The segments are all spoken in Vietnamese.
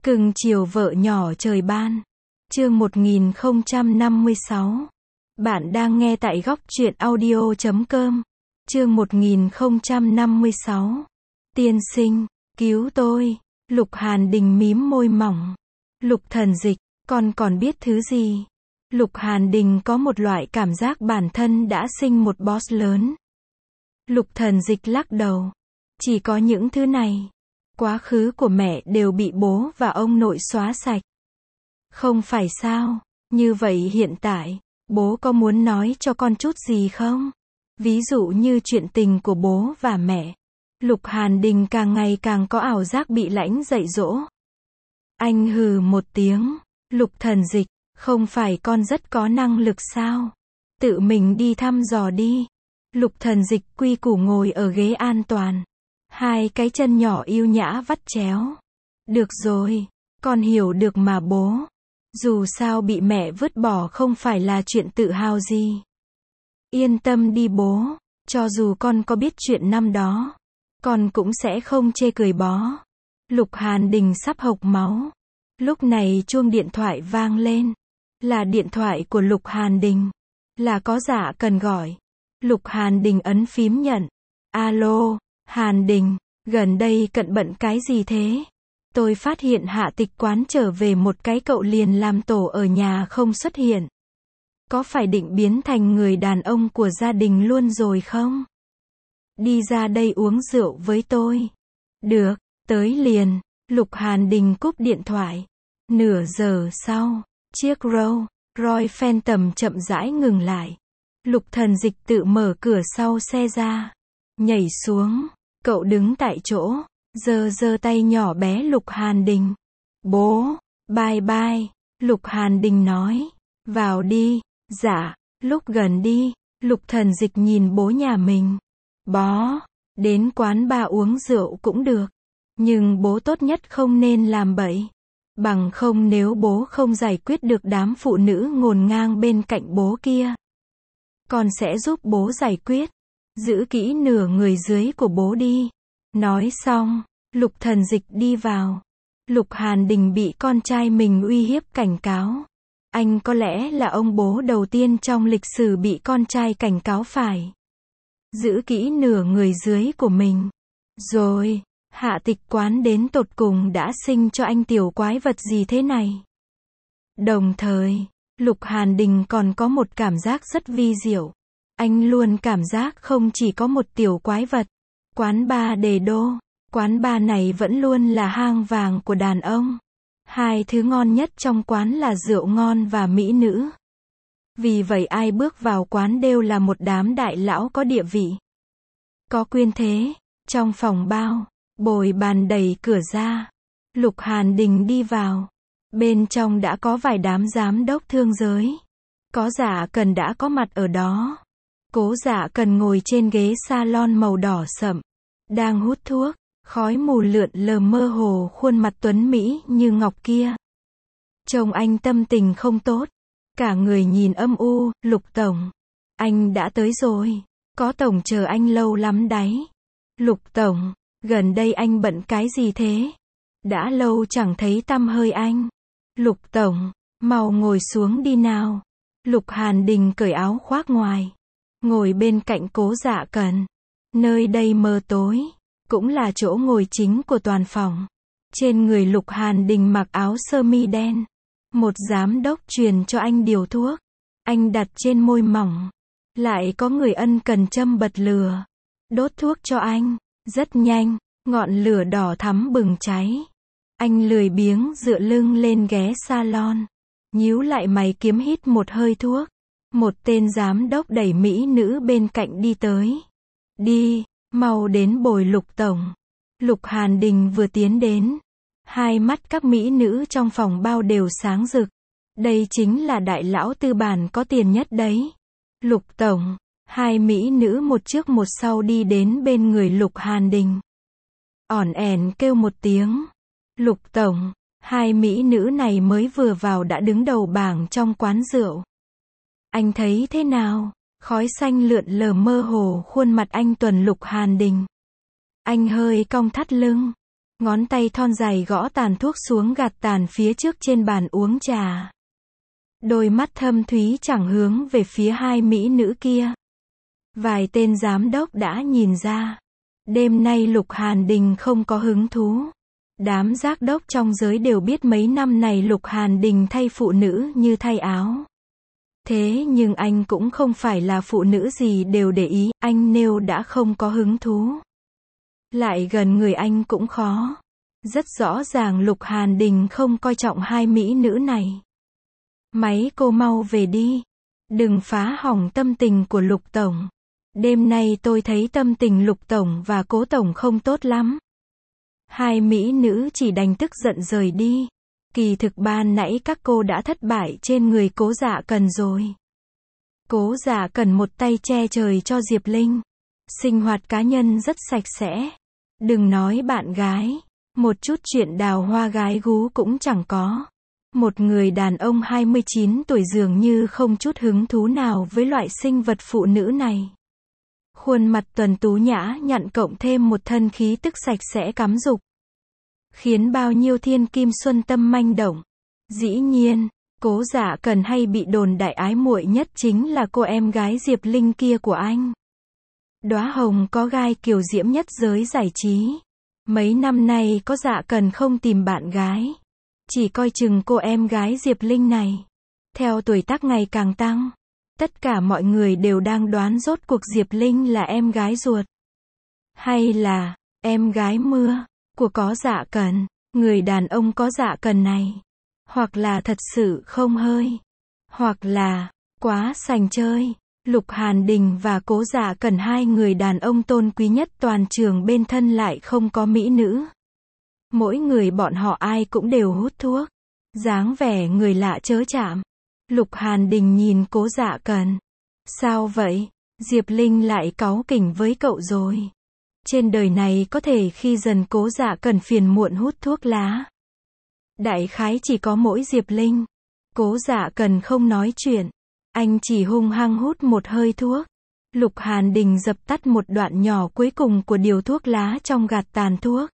Cưng chiều vợ nhỏ trời ban. Chương 1056. Bạn đang nghe tại góc truyện audio.com. Chương 1056. Tiên sinh, cứu tôi. Lục Hàn Đình mím môi mỏng. Lục Thần Dịch, con còn biết thứ gì? Lục Hàn Đình có một loại cảm giác bản thân đã sinh một boss lớn. Lục Thần Dịch lắc đầu. Chỉ có những thứ này. Quá khứ của mẹ đều bị bố và ông nội xóa sạch. Không phải sao? Như vậy hiện tại, bố có muốn nói cho con chút gì không? Ví dụ như chuyện tình của bố và mẹ. Lục Hàn Đình càng ngày càng có ảo giác bị lãnh dạy dỗ. Anh hừ một tiếng. Lục Thần Dịch, không phải con rất có năng lực sao? Tự mình đi thăm dò đi. Lục Thần Dịch quy củ ngồi ở ghế an toàn. Hai cái chân nhỏ yêu nhã vắt chéo. Được rồi, con hiểu được mà bố. Dù sao bị mẹ vứt bỏ không phải là chuyện tự hào gì. Yên tâm đi bố, cho dù con có biết chuyện năm đó, con cũng sẽ không chê cười bó. Lục Hàn Đình sắp hộc máu. Lúc này chuông điện thoại vang lên. Là điện thoại của Lục Hàn Đình. Là có dạ cần gọi. Lục Hàn Đình ấn phím nhận. Alo, Hàn Đình, gần đây cận bận cái gì thế? Tôi phát hiện Hạ Tịch Quán trở về một cái cậu liền làm tổ ở nhà không xuất hiện. Có phải định biến thành người đàn ông của gia đình luôn rồi không? Đi ra đây uống rượu với tôi. Được, tới liền. Lục Hàn Đình cúp điện thoại. Nửa giờ sau, chiếc Rolls Royce Phantom chậm rãi ngừng lại. Lục Thần Dịch tự mở cửa sau xe ra. Nhảy xuống. Cậu đứng tại chỗ. Giơ tay nhỏ bé Lục Hàn Đình. Bố, bye bye. Lục Hàn Đình nói. Vào đi. Dạ, lúc gần đi. Lục Thần Dịch nhìn bố nhà mình. Bó, đến quán bar uống rượu cũng được. Nhưng bố tốt nhất không nên làm bậy. Bằng không nếu bố không giải quyết được đám phụ nữ ngổn ngang bên cạnh bố kia, con sẽ giúp bố giải quyết. Giữ kỹ nửa người dưới của bố đi. Nói xong, Lục Thần Dịch đi vào. Lục Hàn Đình bị con trai mình uy hiếp cảnh cáo. Anh có lẽ là ông bố đầu tiên trong lịch sử bị con trai cảnh cáo phải giữ kỹ nửa người dưới của mình. Rồi, Hạ Tịch Quán đến tột cùng đã sinh cho anh tiểu quái vật gì thế này? Đồng thời, Lục Hàn Đình còn có một cảm giác rất vi diệu. Anh luôn cảm giác không chỉ có một tiểu quái vật. Quán bar Đề Đô. Quán bar này vẫn luôn là hang vàng của đàn ông. Hai thứ ngon nhất trong quán là rượu ngon và mỹ nữ. Vì vậy ai bước vào quán đều là một đám đại lão có địa vị, có quyền thế. Trong phòng bao, bồi bàn đẩy cửa ra. Lục Hàn Đình đi vào. Bên trong đã có vài đám giám đốc thương giới. Có Dạ Cần đã có mặt ở đó. Cố Dạ Cần ngồi trên ghế salon màu đỏ sậm, đang hút thuốc. Khói mù lượn lờ mơ hồ khuôn mặt tuấn mỹ như ngọc kia. Trông anh tâm tình không tốt. Cả người nhìn âm u. Lục tổng, anh đã tới rồi. Có tổng chờ anh lâu lắm đấy. Lục tổng, gần đây anh bận cái gì thế? Đã lâu chẳng thấy tăm hơi anh. Lục tổng, mau ngồi xuống đi nào. Lục Hàn Đình cởi áo khoác ngoài, ngồi bên cạnh Cố Dạ Cần. Nơi đây mờ tối, cũng là chỗ ngồi chính của toàn phòng. Trên người Lục Hàn Đình mặc áo sơ mi đen. Một giám đốc truyền cho anh điều thuốc. Anh đặt trên môi mỏng. Lại có người ân cần châm bật lửa, đốt thuốc cho anh. Rất nhanh, ngọn lửa đỏ thắm bừng cháy. Anh lười biếng dựa lưng lên ghế salon, nhíu lại mày kiếm hít một hơi thuốc. Một tên giám đốc đẩy mỹ nữ bên cạnh đi tới. Đi, mau đến bồi Lục tổng. Lục Hàn Đình vừa tiến đến, hai mắt các mỹ nữ trong phòng bao đều sáng rực. Đây chính là đại lão tư bản có tiền nhất đấy. Lục tổng. Hai mỹ nữ một trước một sau đi đến bên người Lục Hàn Đình. Ỏn ẻn kêu một tiếng. Lục tổng. Hai mỹ nữ này mới vừa vào đã đứng đầu bảng trong quán rượu. Anh thấy thế nào? Khói xanh lượn lờ mơ hồ khuôn mặt anh tuần Lục Hàn Đình. Anh hơi cong thắt lưng. Ngón tay thon dài gõ tàn thuốc xuống gạt tàn phía trước trên bàn uống trà. Đôi mắt thâm thúy chẳng hướng về phía hai mỹ nữ kia. Vài tên giám đốc đã nhìn ra. Đêm nay Lục Hàn Đình không có hứng thú. Đám giác đốc trong giới đều biết mấy năm này Lục Hàn Đình thay phụ nữ như thay áo. Thế nhưng anh cũng không phải là phụ nữ gì đều để ý, anh nêu đã không có hứng thú. Lại gần người anh cũng khó. Rất rõ ràng Lục Hàn Đình không coi trọng hai mỹ nữ này. Máy cô mau về đi. Đừng phá hỏng tâm tình của Lục Tổng. Đêm nay tôi thấy tâm tình Lục Tổng và Cố Tổng không tốt lắm. Hai mỹ nữ chỉ đành tức giận rời đi. Kỳ thực ban nãy các cô đã thất bại trên người Cố Dạ Cần rồi. Cố Dạ Cần một tay che trời cho Diệp Linh. Sinh hoạt cá nhân rất sạch sẽ. Đừng nói bạn gái. Một chút chuyện đào hoa gái gú cũng chẳng có. Một người đàn ông 29 tuổi dường như không chút hứng thú nào với loại sinh vật phụ nữ này. Khuôn mặt tuần tú nhã nhặn cộng thêm một thân khí tức sạch sẽ cắm rục. Khiến bao nhiêu thiên kim xuân tâm manh động. Dĩ nhiên, Cố Dạ Cần hay bị đồn đại ái muội nhất chính là cô em gái Diệp Linh kia của anh. Đóa hồng có gai kiều diễm nhất giới giải trí. Mấy năm nay có Dạ Cần không tìm bạn gái. Chỉ coi chừng cô em gái Diệp Linh này. Theo tuổi tác ngày càng tăng. Tất cả mọi người đều đang đoán rốt cuộc Diệp Linh là em gái ruột. Hay là, em gái mưa, của có Dạ Cần. Người đàn ông có Dạ Cần này. Hoặc là thật sự không hơi. Hoặc là, quá sành chơi. Lục Hàn Đình và Cố Dạ Cần hai người đàn ông tôn quý nhất toàn trường bên thân lại không có mỹ nữ. Mỗi người bọn họ ai cũng đều hút thuốc. Dáng vẻ người lạ chớ chạm. Lục Hàn Đình nhìn Cố Dạ Cần. Sao vậy? Diệp Linh lại cáu kỉnh với cậu rồi. Trên đời này có thể khi dần Cố Dạ Cần phiền muộn hút thuốc lá. Đại khái chỉ có mỗi Diệp Linh. Cố Dạ Cần không nói chuyện. Anh chỉ hung hăng hút một hơi thuốc. Lục Hàn Đình dập tắt một đoạn nhỏ cuối cùng của điều thuốc lá trong gạt tàn thuốc.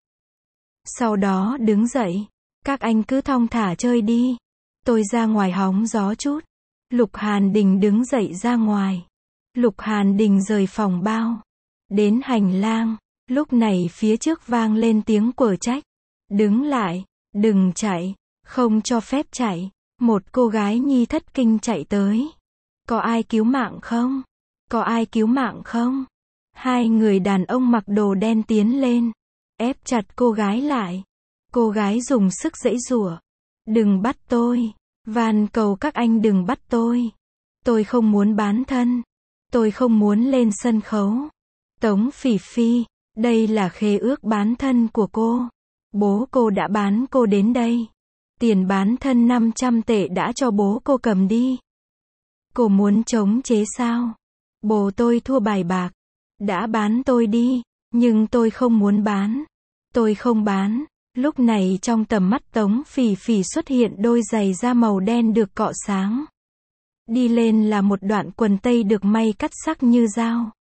Sau đó đứng dậy. Các anh cứ thong thả chơi đi. Tôi ra ngoài hóng gió chút. Lục Hàn Đình đứng dậy ra ngoài. Lục Hàn Đình rời phòng bao. Đến hành lang. Lúc này phía trước vang lên tiếng quở trách. Đứng lại. Đừng chạy. Không cho phép chạy. Một cô gái nhi thất kinh chạy tới. Có ai cứu mạng không? Có ai cứu mạng không? Hai người đàn ông mặc đồ đen tiến lên. Ép chặt cô gái lại. Cô gái dùng sức giãy giụa. Đừng bắt tôi. Van cầu các anh đừng bắt tôi. Tôi không muốn bán thân. Tôi không muốn lên sân khấu. Tống Phỉ Phi, đây là khế ước bán thân của cô. Bố cô đã bán cô đến đây. Tiền bán thân 500 tệ đã cho bố cô cầm đi. Cô muốn chống chế sao? Bố tôi thua bài bạc. Đã bán tôi đi. Nhưng tôi không muốn bán. Tôi không bán. Lúc này trong tầm mắt Tống Phỉ Phỉ xuất hiện đôi giày da màu đen được cọ sáng. Đi lên là một đoạn quần tây được may cắt sắc như dao.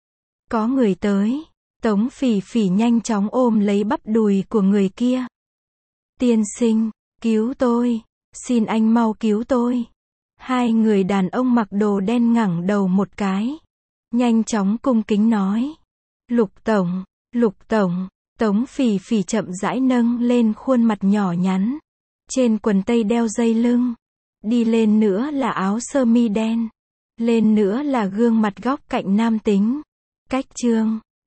Có người tới. Tống Phỉ Phỉ nhanh chóng ôm lấy bắp đùi của người kia. Tiên sinh, cứu tôi. Xin anh mau cứu tôi. Hai người đàn ông mặc đồ đen ngẩng đầu một cái. Nhanh chóng cung kính nói. Lục Tổng, Lục Tổng. Tống Phỉ Phỉ chậm rãi nâng lên khuôn mặt nhỏ nhắn. Trên quần tây đeo dây lưng. Đi lên nữa là áo sơ mi đen. Lên nữa là gương mặt góc cạnh nam tính. Cách chương